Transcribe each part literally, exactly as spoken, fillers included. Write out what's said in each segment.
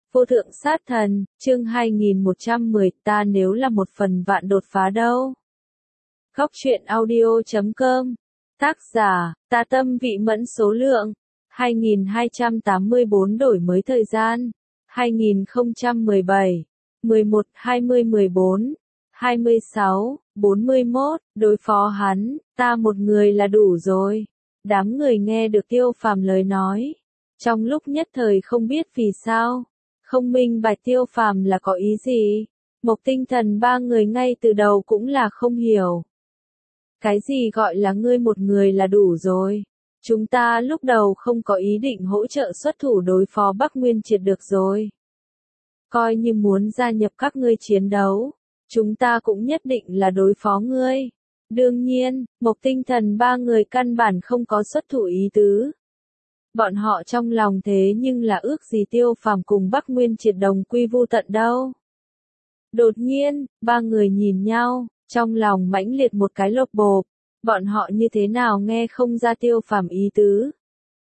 Vô thượng sát thần, chương hai nghìn một trăm mười, ta nếu là một phần vạn đột phá đâu. Góc truyện audio chấm com. Tác giả, Ta Tâm Vị Mẫn. Số lượng, hai nghìn hai trăm tám mươi bốn. Đổi mới thời gian, hai nghìn không trăm mười bảy, mười một, hai mươi, mười bốn, hai mươi sáu, bốn mươi mốt. Đối phó hắn, ta một người là đủ rồi. Đám người nghe được Tiêu Phàm lời nói, trong lúc nhất thời không biết vì sao, không minh bạch Tiêu Phàm là có ý gì. Mộc Tinh Thần ba người ngay từ đầu cũng là không hiểu. Cái gì gọi là ngươi một người là đủ rồi? Chúng ta lúc đầu không có ý định hỗ trợ xuất thủ đối phó Bắc Nguyên Triệt được rồi. Coi như muốn gia nhập các ngươi chiến đấu, chúng ta cũng nhất định là đối phó ngươi. Đương nhiên, Mộc Tinh Thần ba người căn bản không có xuất thủ ý tứ. Bọn họ trong lòng thế nhưng là ước gì Tiêu Phàm cùng Bắc Nguyên Triệt đồng quy vu tận đâu. Đột nhiên, ba người nhìn nhau, trong lòng mãnh liệt một cái lột bộp. Bọn họ như thế nào nghe không ra Tiêu Phàm ý tứ.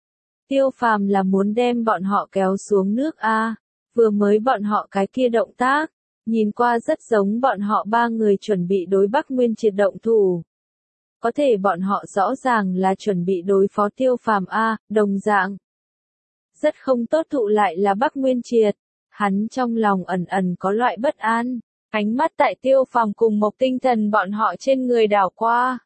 Tiêu Phàm là muốn đem bọn họ kéo xuống nước a. Vừa mới bọn họ cái kia động tác, nhìn qua rất giống bọn họ ba người chuẩn bị đối Bắc Nguyên Triệt động thủ. Có thể bọn họ rõ ràng là chuẩn bị đối phó Tiêu Phàm a, đồng dạng. Rất không tốt thụ lại là Bắc Nguyên Triệt. Hắn trong lòng ẩn ẩn có loại bất an, ánh mắt tại Tiêu Phàm cùng Mộc Tinh Thần bọn họ trên người đảo qua.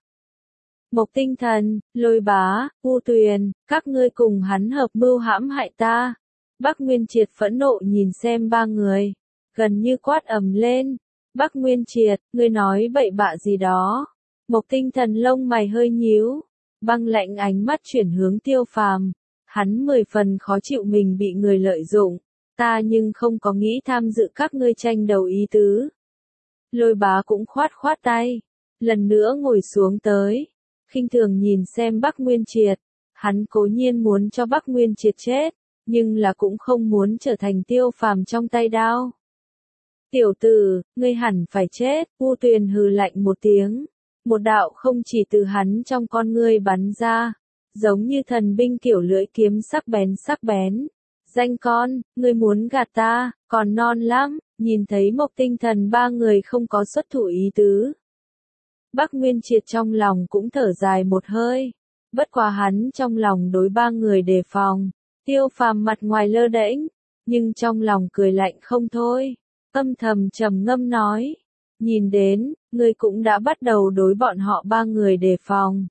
Mộc Tinh Thần, Lôi Bá, U Tuyền, các ngươi cùng hắn hợp mưu hãm hại ta. Bắc Nguyên Triệt phẫn nộ nhìn xem ba người, gần như quát ầm lên. Bắc Nguyên Triệt, ngươi nói bậy bạ gì đó? Mộc Tinh Thần lông mày hơi nhíu, băng lạnh ánh mắt chuyển hướng Tiêu Phàm. Hắn mười phần khó chịu mình bị người lợi dụng, ta nhưng không có nghĩ tham dự các ngươi tranh đấu ý tứ. Lôi Bá cũng khoát khoát tay, lần nữa ngồi xuống tới, khinh thường nhìn xem Bắc Nguyên Triệt. Hắn cố nhiên muốn cho Bắc Nguyên Triệt chết, nhưng là cũng không muốn trở thành Tiêu Phàm trong tay đao. Tiểu tử, ngươi hẳn phải chết. U Tuyền hừ lạnh một tiếng, một đạo không chỉ từ hắn trong con ngươi bắn ra, giống như thần binh kiểu lưỡi kiếm sắc bén sắc bén. Danh con, ngươi muốn gạt ta, còn non lắm. Nhìn thấy Mộc Tinh Thần ba người không có xuất thủ ý tứ, Bắc Nguyên Triệt trong lòng cũng thở dài một hơi. Bất quá hắn trong lòng đối ba người đề phòng. Tiêu Phàm mặt ngoài lơ đễnh, nhưng trong lòng cười lạnh không thôi. Âm thầm trầm ngâm nói, nhìn đến, ngươi cũng đã bắt đầu đối bọn họ ba người đề phòng.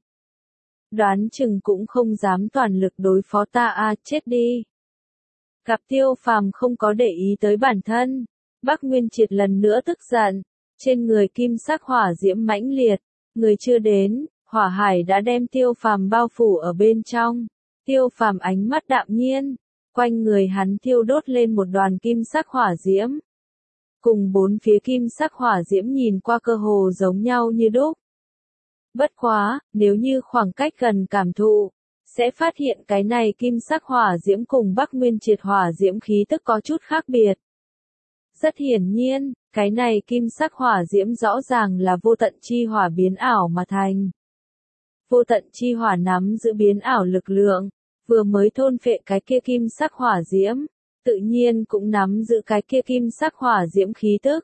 Đoán chừng cũng không dám toàn lực đối phó ta a, chết đi. Gặp Tiêu Phàm không có để ý tới bản thân, Bắc Nguyên Triệt lần nữa tức giận, trên người kim sắc hỏa diễm mãnh liệt, người chưa đến, hỏa hải đã đem Tiêu Phàm bao phủ ở bên trong. Tiêu Phàm ánh mắt đạm nhiên, quanh người hắn thiêu đốt lên một đoàn kim sắc hỏa diễm. Cùng bốn phía kim sắc hỏa diễm nhìn qua cơ hồ giống nhau như đúc. Bất quá, nếu như khoảng cách gần cảm thụ, sẽ phát hiện cái này kim sắc hỏa diễm cùng Bắc Nguyên Triệt hỏa diễm khí tức có chút khác biệt. Rất hiển nhiên, cái này kim sắc hỏa diễm rõ ràng là vô tận chi hỏa biến ảo mà thành. Vô tận chi hỏa nắm giữ biến ảo lực lượng, vừa mới thôn phệ cái kia kim sắc hỏa diễm, tự nhiên cũng nắm giữ cái kia kim sắc hỏa diễm khí tức.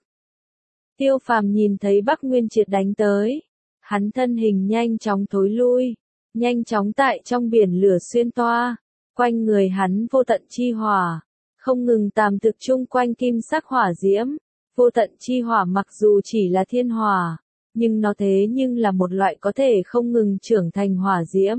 Tiêu Phàm nhìn thấy Bắc Nguyên Triệt đánh tới, hắn thân hình nhanh chóng thối lui, nhanh chóng tại trong biển lửa xuyên toa, quanh người hắn vô tận chi hỏa, không ngừng tàm thực chung quanh kim sắc hỏa diễm. Vô tận chi hỏa mặc dù chỉ là thiên hỏa, nhưng nó thế nhưng là một loại có thể không ngừng trưởng thành hỏa diễm.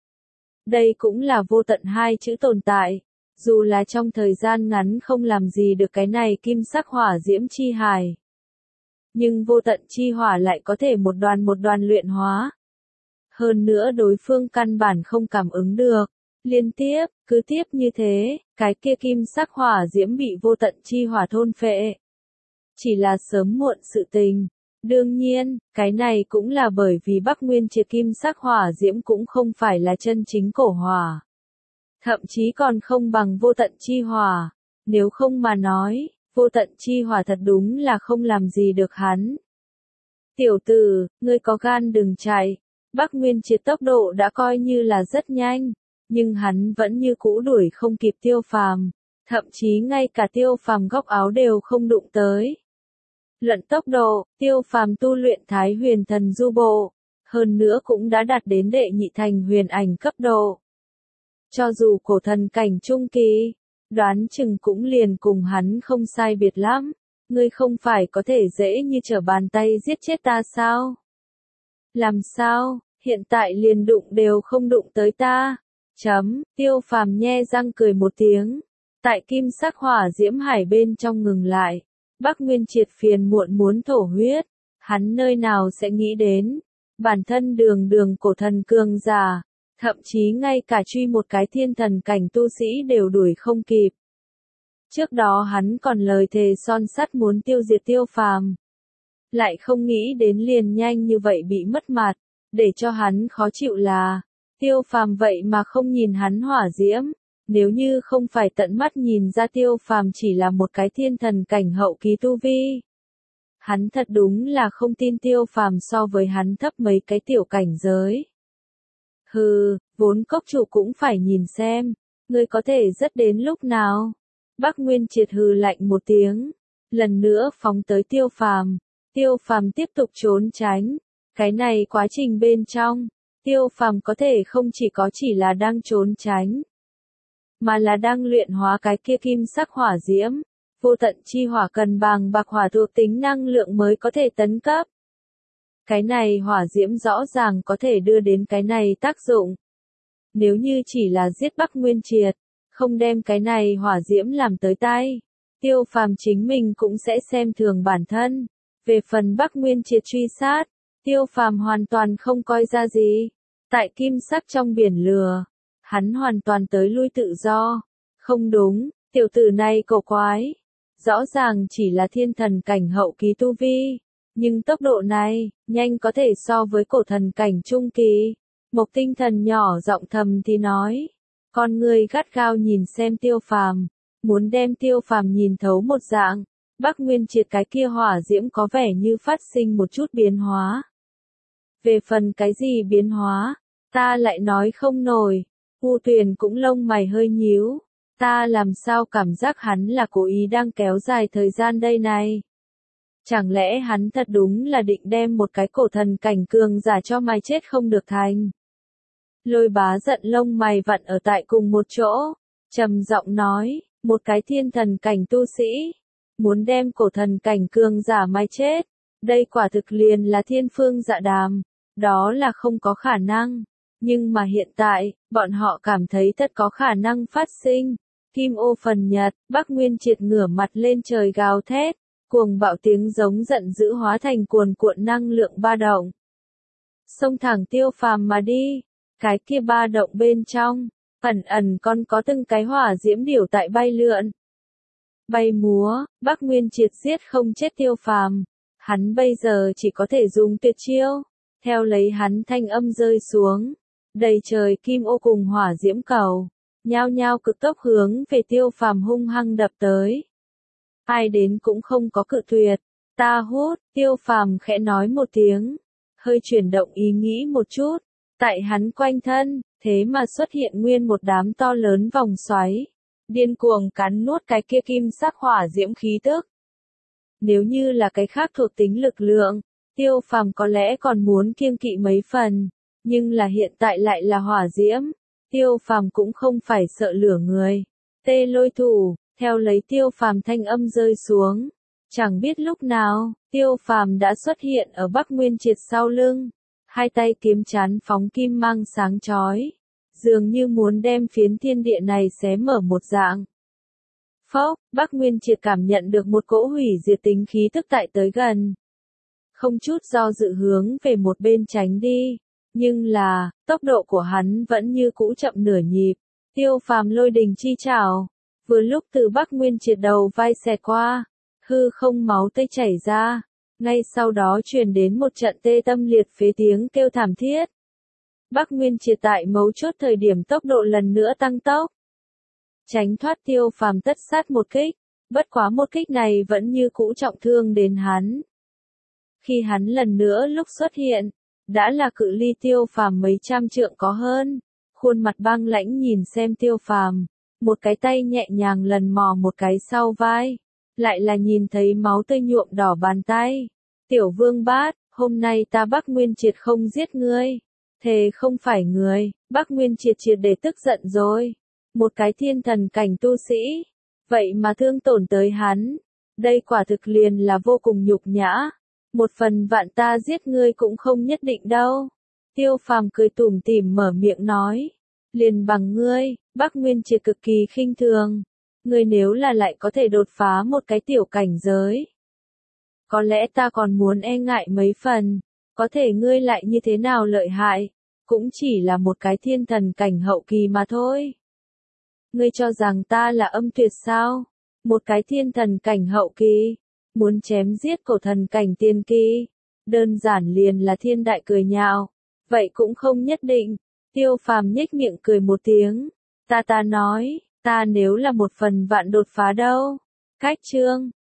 Đây cũng là vô tận hai chữ tồn tại, dù là trong thời gian ngắn không làm gì được cái này kim sắc hỏa diễm chi hài. Nhưng vô tận chi hỏa lại có thể một đoàn một đoàn luyện hóa. Hơn nữa đối phương căn bản không cảm ứng được. Liên tiếp, cứ tiếp như thế, cái kia kim sắc hỏa diễm bị vô tận chi hỏa thôn phệ. Chỉ là sớm muộn sự tình. Đương nhiên, cái này cũng là bởi vì Bắc Nguyên Triệt kim sắc hỏa diễm cũng không phải là chân chính cổ hỏa. Thậm chí còn không bằng vô tận chi hỏa. Nếu không mà nói, vô tận chi hỏa thật đúng là không làm gì được hắn. Tiểu tử, ngươi có gan đừng chạy. Bắc Nguyên Triệt tốc độ đã coi như là rất nhanh, nhưng hắn vẫn như cũ đuổi không kịp Tiêu Phàm. thậm chí ngay cả Tiêu Phàm góc áo đều không đụng tới. Luận tốc độ, Tiêu Phàm tu luyện Thái Huyền Thần Du Bộ, hơn nữa cũng đã đạt đến đệ nhị thành huyền ảnh cấp độ. Cho dù cổ thần cảnh trung kỳ, đoán chừng cũng liền cùng hắn không sai biệt lắm. Ngươi không phải có thể dễ như trở bàn tay giết chết ta sao? Làm sao, hiện tại liền đụng đều không đụng tới ta? Chấm, Tiêu Phàm nhe răng cười một tiếng. Tại kim sắc hỏa diễm hải bên trong ngừng lại. Bắc Nguyên Triệt phiền muộn muốn thổ huyết. Hắn nơi nào sẽ nghĩ đến. Bản thân đường đường cổ thần cường giả. Thậm chí ngay cả truy một cái thiên thần cảnh tu sĩ đều đuổi không kịp. Trước đó hắn còn lời thề son sắt muốn tiêu diệt Tiêu Phàm. Lại không nghĩ đến liền nhanh như vậy bị mất mặt. Để cho hắn khó chịu là, Tiêu Phàm vậy mà không nhìn hắn hỏa diễm. Nếu như không phải tận mắt nhìn ra Tiêu Phàm chỉ là một cái thiên thần cảnh hậu kỳ tu vi. Hắn thật đúng là không tin Tiêu Phàm so với hắn thấp mấy cái tiểu cảnh giới. Hừ, vốn cốc chủ cũng phải nhìn xem, ngươi có thể rất đến lúc nào. Bắc Nguyên Triệt hừ lạnh một tiếng, lần nữa phóng tới Tiêu Phàm. Tiêu Phàm tiếp tục trốn tránh. Cái này quá trình bên trong, Tiêu Phàm có thể không chỉ có chỉ là đang trốn tránh, mà là đang luyện hóa cái kia kim sắc hỏa diễm. Vô tận chi hỏa cần bàng bạc hỏa thuộc tính năng lượng mới có thể tấn cấp. Cái này hỏa diễm rõ ràng có thể đưa đến cái này tác dụng. Nếu như chỉ là giết Bắc Nguyên Triệt, không đem cái này hỏa diễm làm tới tay, Tiêu Phàm chính mình cũng sẽ xem thường bản thân. Về phần Bắc Nguyên Triệt truy sát, Tiêu Phàm hoàn toàn không coi ra gì. Tại kim sắc trong biển lửa, hắn hoàn toàn tới lui tự do. Không đúng, tiểu tử này cổ quái. Rõ ràng chỉ là thiên thần cảnh hậu kỳ tu vi, nhưng tốc độ này, nhanh có thể so với cổ thần cảnh trung kỳ. Mộc Tinh Thần nhỏ giọng thầm thì nói, con người gắt gao nhìn xem Tiêu Phàm, muốn đem Tiêu Phàm nhìn thấu một dạng. Bắc Nguyên Triệt cái kia hỏa diễm có vẻ như phát sinh một chút biến hóa. Về phần cái gì biến hóa, ta lại nói không nổi. U Tuyền cũng lông mày hơi nhíu. Ta làm sao cảm giác hắn là cố ý đang kéo dài thời gian đây này? Chẳng lẽ hắn thật đúng là định đem một cái cổ thần cảnh cường giả cho mai chết không được thành? Lôi Bá giận lông mày vặn ở tại cùng một chỗ, trầm giọng nói, một cái thiên thần cảnh tu sĩ, muốn đem cổ thần cảnh cường giả mai chết, đây quả thực liền là thiên phương dạ đàm, đó là không có khả năng. Nhưng mà hiện tại, bọn họ cảm thấy thật có khả năng phát sinh. Kim ô phần nhật, Bắc Nguyên Triệt ngửa mặt lên trời gào thét, cuồng bạo tiếng giống giận dữ hóa thành cuồn cuộn năng lượng ba động. Xông thẳng Tiêu Phàm mà đi, cái kia ba động bên trong, ẩn ẩn còn có từng cái hỏa diễm điểu tại bay lượn. Bay múa, Bắc Nguyên Triệt giết không chết Tiêu Phàm, hắn bây giờ chỉ có thể dùng tuyệt chiêu, theo lấy hắn thanh âm rơi xuống, đầy trời kim ô cùng hỏa diễm cầu. Nhao nhao cực tốc hướng về Tiêu Phàm hung hăng đập tới. Ai đến cũng không có cự tuyệt. Ta hút, Tiêu Phàm khẽ nói một tiếng. Hơi chuyển động ý nghĩ một chút. Tại hắn quanh thân, thế mà xuất hiện nguyên một đám to lớn vòng xoáy. Điên cuồng cắn nuốt cái kia kim sắc hỏa diễm khí tức. Nếu như là cái khác thuộc tính lực lượng, Tiêu Phàm có lẽ còn muốn kiêng kỵ mấy phần. Nhưng là hiện tại lại là hỏa diễm. Tiêu Phàm cũng không phải sợ lửa người. Tê lôi thủ, theo lấy Tiêu Phàm thanh âm rơi xuống. Chẳng biết lúc nào, Tiêu Phàm đã xuất hiện ở Bắc Nguyên Triệt sau lưng. Hai tay kiếm chán phóng kim mang sáng chói. Dường như muốn đem phiến thiên địa này xé mở một dạng. Phốc, Bắc Nguyên Triệt cảm nhận được một cỗ hủy diệt tính khí tức tại tới gần. Không chút do dự hướng về một bên tránh đi. Nhưng là, tốc độ của hắn vẫn như cũ chậm nửa nhịp. Tiêu Phàm lôi đình chi trảo, vừa lúc từ Bắc Nguyên Triệt đầu vai xẹt qua, hư không máu tươi chảy ra, ngay sau đó truyền đến một trận tê tâm liệt phế tiếng kêu thảm thiết. Bắc Nguyên Triệt tại mấu chốt thời điểm tốc độ lần nữa tăng tốc, tránh thoát Tiêu Phàm tất sát một kích, bất quá một kích này vẫn như cũ trọng thương đến hắn. Khi hắn lần nữa lúc xuất hiện, đã là cự ly Tiêu Phàm mấy trăm trượng có hơn, khuôn mặt băng lãnh nhìn xem Tiêu Phàm, một cái tay nhẹ nhàng lần mò một cái sau vai, lại là nhìn thấy máu tươi nhuộm đỏ bàn tay. Tiểu Vương Bát, hôm nay ta Bắc Nguyên Triệt không giết ngươi, thề không phải người. Bắc Nguyên Triệt triệt để tức giận rồi. Một cái thiên thần cảnh tu sĩ, vậy mà thương tổn tới hắn, đây quả thực liền là vô cùng nhục nhã. Một phần vạn ta giết ngươi cũng không nhất định đâu. Tiêu Phàm cười tủm tỉm mở miệng nói, liền bằng ngươi, Bắc Nguyên Triệt cực kỳ khinh thường. Ngươi nếu là lại có thể đột phá một cái tiểu cảnh giới, có lẽ ta còn muốn e ngại mấy phần, có thể ngươi lại như thế nào lợi hại, cũng chỉ là một cái thiên thần cảnh hậu kỳ mà thôi. Ngươi cho rằng ta là âm tuyệt sao? Một cái thiên thần cảnh hậu kỳ, muốn chém giết cổ thần cảnh tiên kỳ, đơn giản liền là thiên đại cười nhạo. Vậy cũng không nhất định. Tiêu Phàm nhếch miệng cười một tiếng. Ta ta nói, ta nếu là một phần vạn đột phá đâu. Cách chương